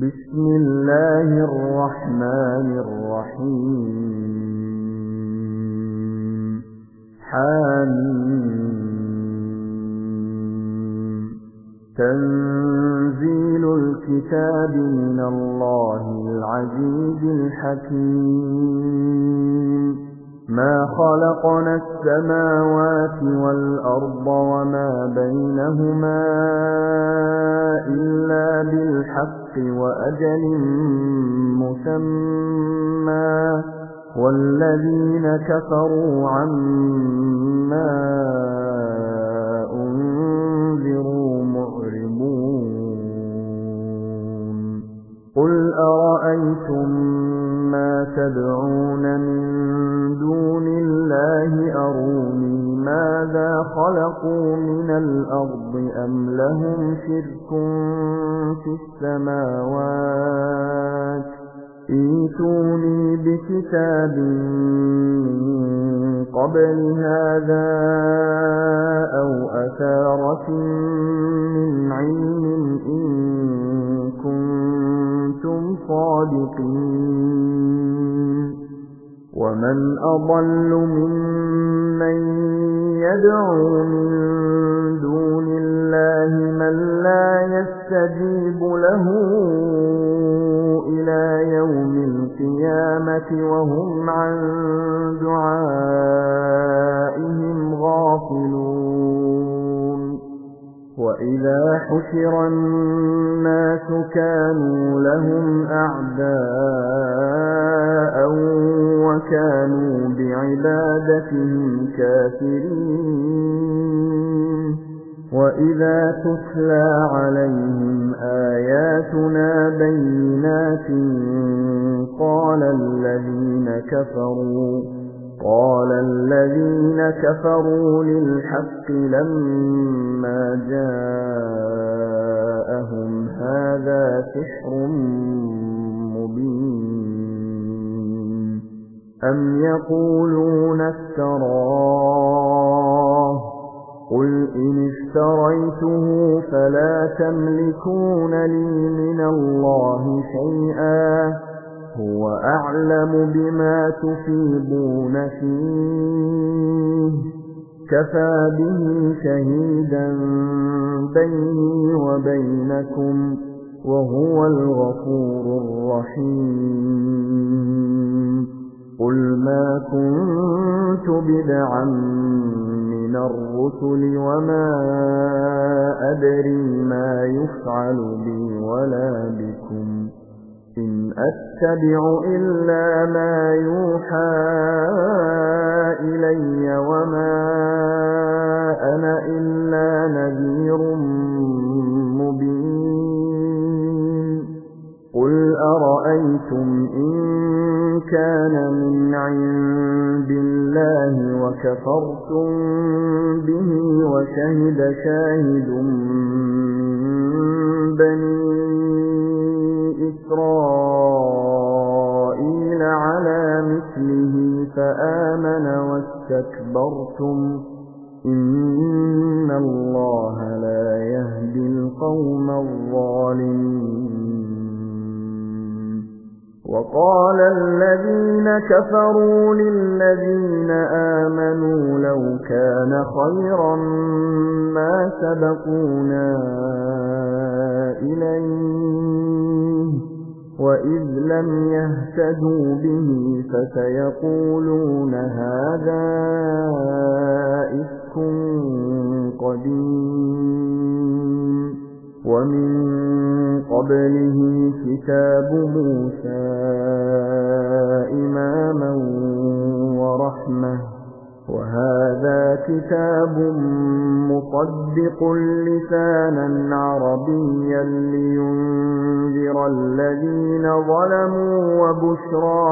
بسم الله الرحمن الرحيم حميم تنزيل الكتاب من الله العزيز الحكيم ما خلقنا السماوات والأرض وما بينهما إلا بالحق وأجل مسمى والذين كفروا عما أنذروا معرضون قل أرأيتم ما تدعون من دون الله أروني ماذا خلقوا من الأرض أم لهم شرك في السماوات ائتوني بكتاب من قبل هذا أو أثارة من علم إن كنتم صادقين ومن أضل ممن يدعو من دون الله من لا يستجيب له إلى يوم القيامة وهم عن دعائهم غافلون وإذا حشر الناس كانوا لهم أعداء وكانوا بعبادتهم كافرين وإذا تتلى عليهم آياتنا بينات قال الذين كفروا للحق لما جاءهم هذا سحر مبين أم يقولون افتراه قل إن اشتريته فلا تملكون لي من الله شيئا هو أعلم بما تفيضون فيه كفى به شهيدا بيني وبينكم وهو الغفور الرحيم قل ما كنت بدعا من الرسل وما أدري ما يفعل بي ولا بكم إن أتبع إلا ما يوحى إلي وما أنا إلا نذير مبين قل أرأيتم إن كان من عند الله وكفرتم به وشهد شاهد من بني إسرائيل على مثله فآمن واستكبرتم إن الله لا يهدي القوم الظالمين وقال الذين كفروا للذين آمنوا لو كان خيرا ما سبقونا إليه وإذ لم يهتدوا به فسيقولون هذا إفك قديم ومن قبله كتاب موسى إماما ورحمة وهذا كتاب مصدق لسانا عربيا لينذر الذين ظلموا وبشرى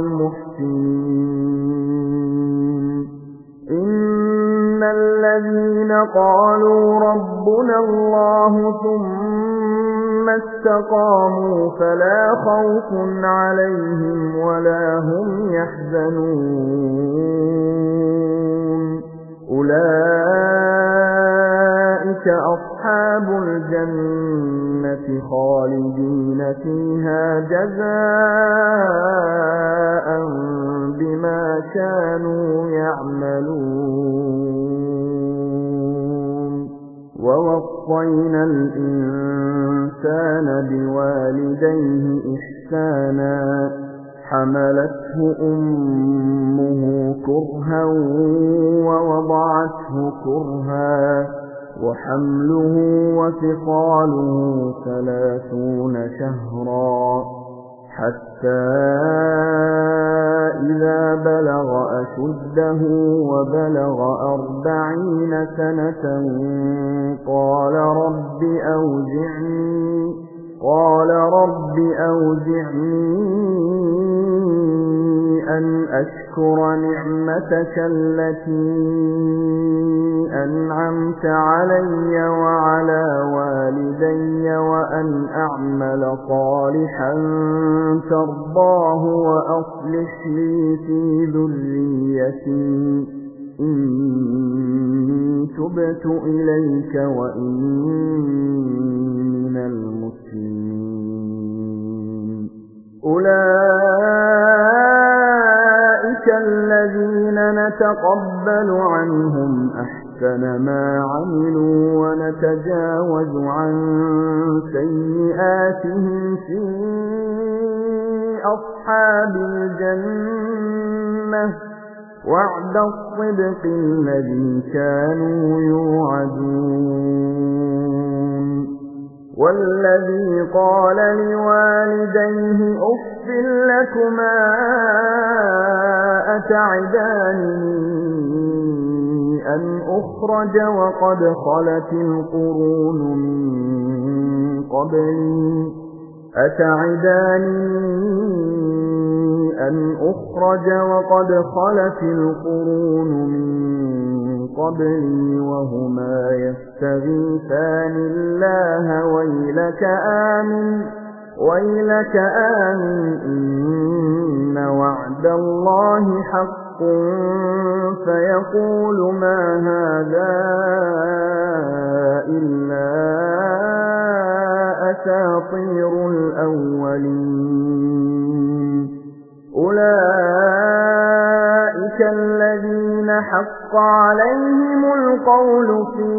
للمحسنين إن الذين قالوا ربنا الله ثم استقاموا فلا خوف عليهم ولا هم يحزنون أولئك أولئك أصحاب الجنة خالدين فيها جزاء بما كانوا يعملون ووصينا الإنسان بوالديه إحسانا حملته أمه كرها ووضعته كرها وحمله وفصاله 30 شهرا حتى إذا بلغ أشده وبلغ 40 سنة قال رب أوزعني أن أشكر نعمتك التي أنعمت علي وعلى والدي وأن أعمل صالحا ترضاه وأصلح لي في ذريتي إني تبت إليك وإني من المسلمين أولئك الذين نتقبل عنهم أحسن ما عملوا ونتجاوز عن سيئاتهم في أصحاب الجنة وعد الصدق الذي كانوا يوعدون والذي قال لوالديه أف لكما أتعدانني أن أخرج وقد خلت القرون من قبلي وهما يستغيثان الله ويلك آمن إن وعد الله حق فيقول ما هذا إلا أساطير الأولين أولئك الذين حق عليهم القول في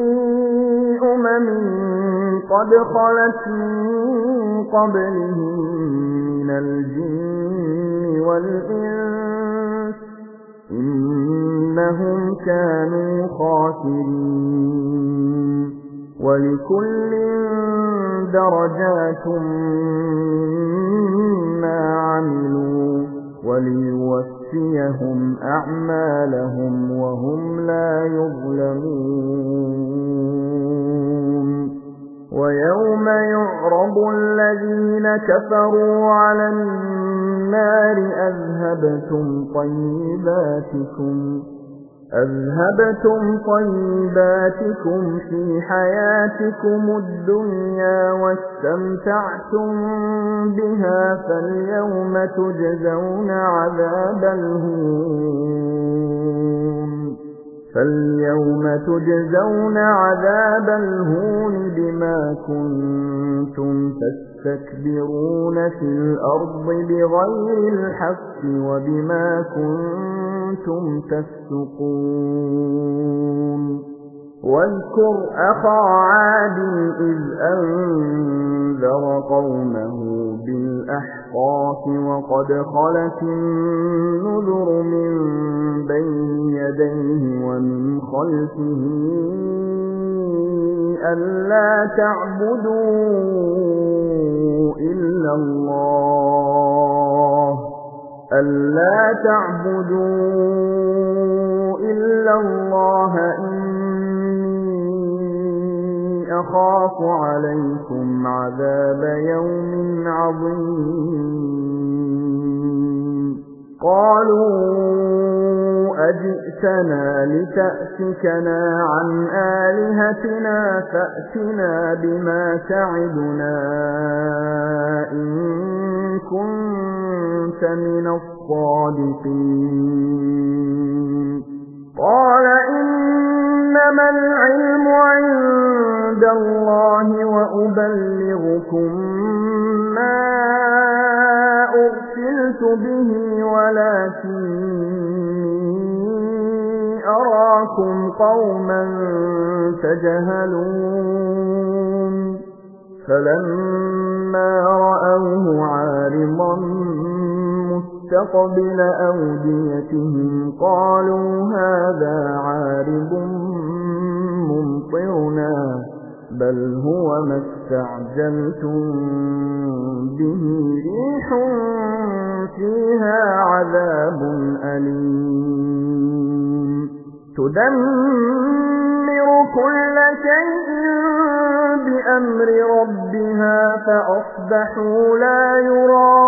قد خلت من قبلهم من الجن والإنس إنهم كانوا خاسرين ولكل درجات مما عملوا وليوفيهم أعمالهم وهم لا يظلمون ويوم يعرض الذين كفروا على النار أذهبتم طيباتكم في حياتكم الدنيا واستمتعتم بها فاليوم تجزون عذاب الهون بما كنتم تستكبرون في الأرض بغير الحق وبما كنتم تفسقون واذكر أخا عاد إذ أنذر قومه بالأحقاف وقد خلت النذر من بين يديه ومن خلفه ألا تعبدوا إلا الله إني أخاف عليكم عذاب يوم عظيم قالوا أجئتنا لتأفكنا عن آلهتنا فأتنا بما تعدنا إن كنت من الصادقين قال إنما إنما العلم عند الله وأبلغكم ما أرسلت به ولكني أراكم قوما تجهلون فلما رأوه عارضا مستقبل أوديتهم قالوا هذا عارض ممطرنا بل هو ما استعجلتم به ريح فيها عذاب أليم تدمر كل شيء بأمر ربها فأصبحوا لا يرى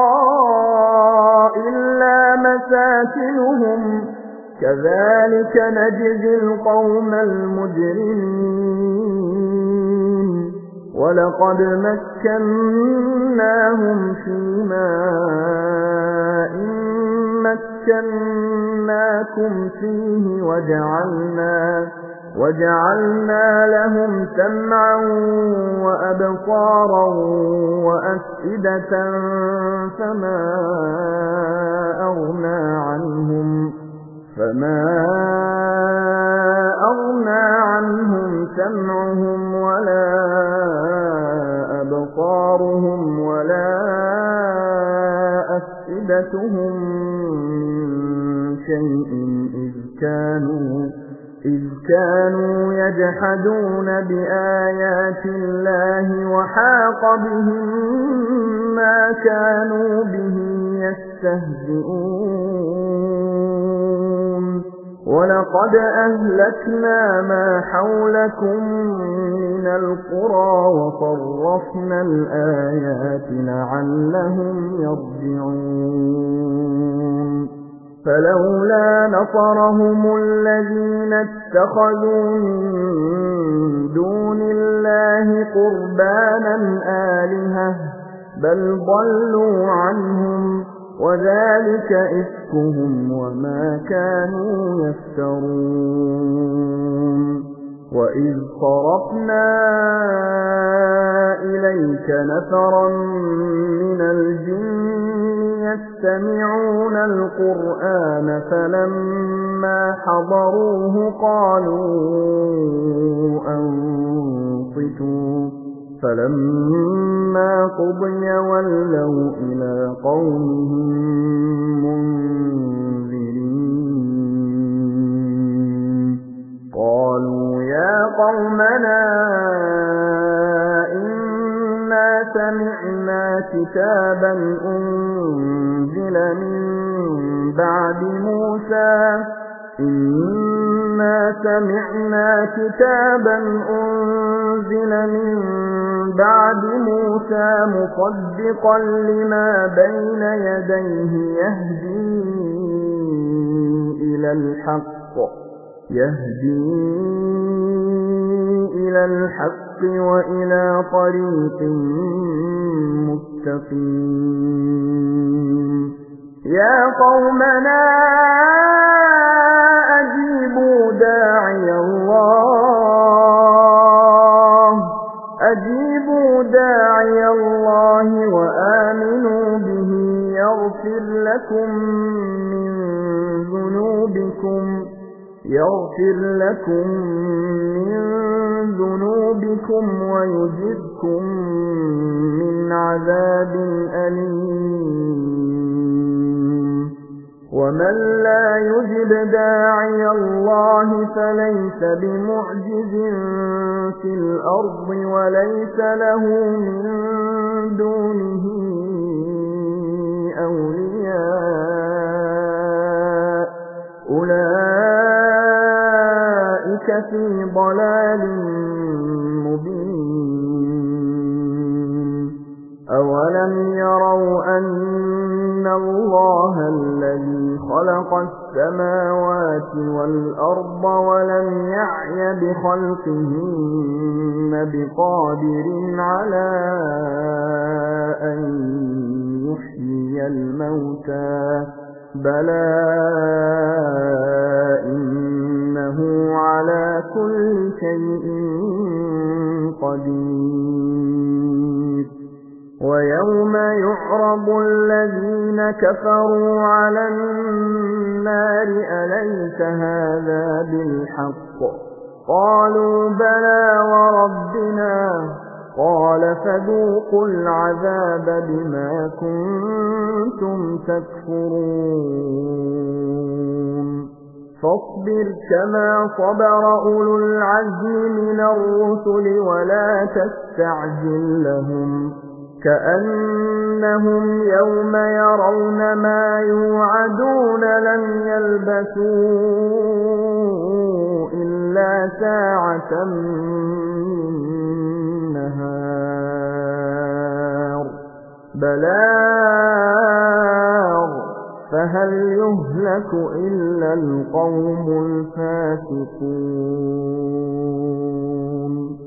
إلا مساكنهم كذلك نجزي القوم المجرمين ولقد مكناهم في ماء مكناكم فيه وجعلنا لهم سمعا وأبصارا وأفئدة فما أغنى عنهم سمعهم ولا أبصارهم ولا أفئدتهم من شيء إذ كانوا يجحدون بآيات الله وحاق بهم ما كانوا به يستهزئون ولقد أهلكنا ما حولكم من القرى وصرفنا الآيات لعلهم يرجعون فلولا نصرهم الذين اتخذوا من دون الله قربانا آلهة بل ضلوا عنهم وذلك إفكهم وما كانوا يفترون وإذ صرفنا إليك نفرا من الجن يستمعون القرآن فلما حضروه قالوا أنصتوا فلما قضي ولوا إلى قومهم منذرين قالوا يا قومنا إنا سمعنا كتابا أنزل من بعد موسى مصدقا لما بين يديه يهدي إلى الحق وإلى طريق مستقيم يا قومنا أجيبوا داعي الله وآمنوا به يغفر لكم من ذنوبكم ويجركم من عذاب أليم ومن لا يجب داعي الله فليس بمعجز في الأرض وليس له من دونه أولياء أولئك في ضلال مبين أولم يروا أن الله الذي خلق السماوات والأرض ولم يعي بخلقهن بقادر على أن يحيي الموتى بلى إنه على يوم يعرض الذين كفروا على النار أليس هذا بالحق قالوا بلى وربنا قال فذوقوا العذاب بما كنتم تكفرون فاصبر كما صبر أولو العزم من الرسل ولا تستعجل لهم كأنهم يوم يرون ما يوعدون لم يلبثوا إلا ساعة من نهار بلاغ فهل يهلك إلا القوم الفاسقون